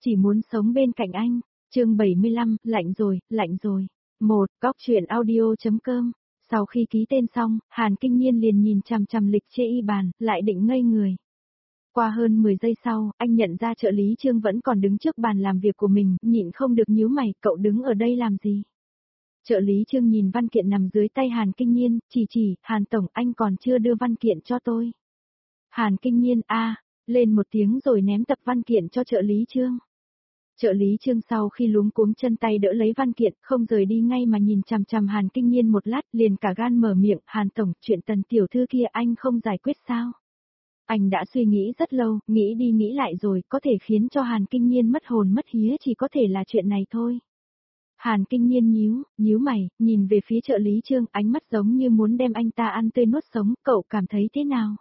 chỉ muốn sống bên cạnh anh. Chương 75, lạnh rồi, lạnh rồi. Cóc truyện audio.com. Sau khi ký tên xong, Hàn Kinh Nhiên liền nhìn chằm chằm lịch chê y bàn, lại định ngây người. Qua hơn 10 giây sau, anh nhận ra trợ lý Trương vẫn còn đứng trước bàn làm việc của mình, nhịn không được nhíu mày, cậu đứng ở đây làm gì? Trợ lý Trương nhìn văn kiện nằm dưới tay Hàn Kinh Nhiên, chỉ, Hàn Tổng anh còn chưa đưa văn kiện cho tôi. Hàn Kinh Nhiên lên một tiếng rồi ném tập văn kiện cho trợ lý Trương. Trợ lý Trương sau khi luống cuống chân tay đỡ lấy văn kiện, không rời đi ngay mà nhìn chằm chằm Hàn Kinh Nhiên một lát, liền cả gan mở miệng, Hàn Tổng, chuyện Tần tiểu thư kia anh không giải quyết sao? Anh đã suy nghĩ rất lâu, nghĩ đi nghĩ lại rồi, có thể khiến cho Hàn Kinh Nhiên mất hồn mất hía chỉ có thể là chuyện này thôi. Hàn Kinh Nhiên nhíu mày, nhìn về phía trợ lý Trương, ánh mắt giống như muốn đem anh ta ăn tươi nuốt sống, cậu cảm thấy thế nào?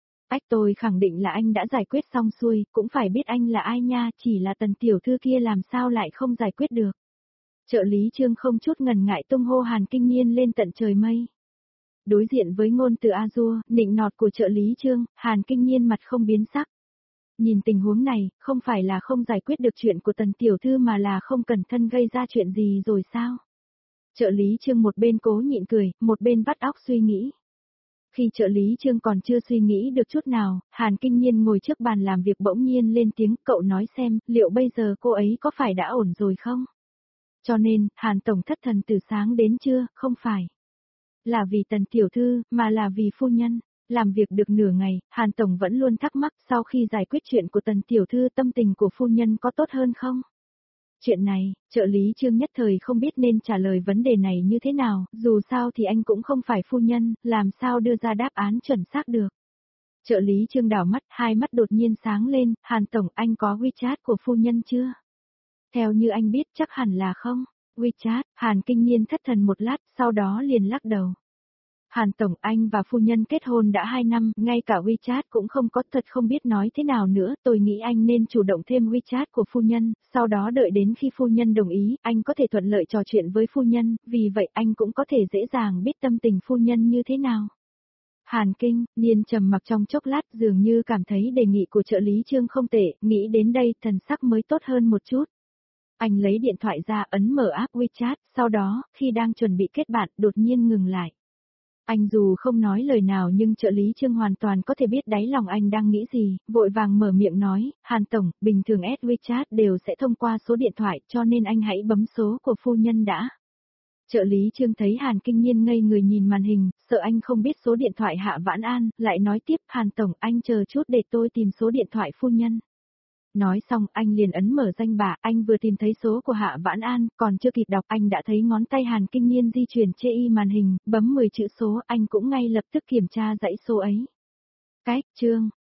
Tôi khẳng định là anh đã giải quyết xong xuôi, cũng phải biết anh là ai nha, chỉ là Tần tiểu thư kia làm sao lại không giải quyết được. Trợ lý Trương không chút ngần ngại tung hô Hàn Kinh Nhiên lên tận trời mây. Đối diện với ngôn từ A-dua, nịnh nọt của trợ lý Trương, Hàn Kinh Nhiên mặt không biến sắc. Nhìn tình huống này, không phải là không giải quyết được chuyện của Tần tiểu thư mà là không cẩn thận gây ra chuyện gì rồi sao? Trợ lý Trương một bên cố nhịn cười, một bên vắt óc suy nghĩ. Khi trợ lý Trương còn chưa suy nghĩ được chút nào, Hàn Kinh Nhiên ngồi trước bàn làm việc bỗng nhiên lên tiếng, cậu nói xem, liệu bây giờ cô ấy có phải đã ổn rồi không? Cho nên, Hàn Tổng thất thần từ sáng đến trưa, không phải là vì Tần tiểu thư, mà là vì phu nhân. Làm việc được nửa ngày, Hàn Tổng vẫn luôn thắc mắc sau khi giải quyết chuyện của Tần tiểu thư tâm tình của phu nhân có tốt hơn không? Chuyện này, trợ lý Trương nhất thời không biết nên trả lời vấn đề này như thế nào, dù sao thì anh cũng không phải phu nhân, làm sao đưa ra đáp án chuẩn xác được. Trợ lý Trương đảo mắt, hai mắt đột nhiên sáng lên, Hàn Tổng anh có WeChat của phu nhân chưa? Theo như anh biết chắc hẳn là không. WeChat, Hàn Kinh Nhiên thất thần một lát, sau đó liền lắc đầu. Hàn Tổng anh và phu nhân kết hôn đã 2 năm, ngay cả WeChat cũng không có, thật không biết nói thế nào nữa, tôi nghĩ anh nên chủ động thêm WeChat của phu nhân, sau đó đợi đến khi phu nhân đồng ý, anh có thể thuận lợi trò chuyện với phu nhân, vì vậy anh cũng có thể dễ dàng biết tâm tình phu nhân như thế nào. Hàn Kinh Nhiên trầm mặc trong chốc lát dường như cảm thấy đề nghị của trợ lý Trương không tệ, nghĩ đến đây thần sắc mới tốt hơn một chút. Anh lấy điện thoại ra ấn mở app WeChat, sau đó, khi đang chuẩn bị kết bạn, đột nhiên ngừng lại. Anh dù không nói lời nào nhưng trợ lý Trương hoàn toàn có thể biết đáy lòng anh đang nghĩ gì, vội vàng mở miệng nói, Hàn Tổng, bình thường add WeChat đều sẽ thông qua số điện thoại cho nên anh hãy bấm số của phu nhân đã. Trợ lý Trương thấy Hàn Kinh Nhiên ngây người nhìn màn hình, sợ anh không biết số điện thoại Hạ Vãn An, lại nói tiếp, Hàn Tổng, anh chờ chút để tôi tìm số điện thoại phu nhân. Nói xong anh liền ấn mở danh bạ, anh vừa tìm thấy số của Hạ Vãn An, còn chưa kịp đọc anh đã thấy ngón tay Hàn Kinh Nhiên di chuyển chê y màn hình, bấm 10 chữ số, anh cũng ngay lập tức kiểm tra dãy số ấy. Trương,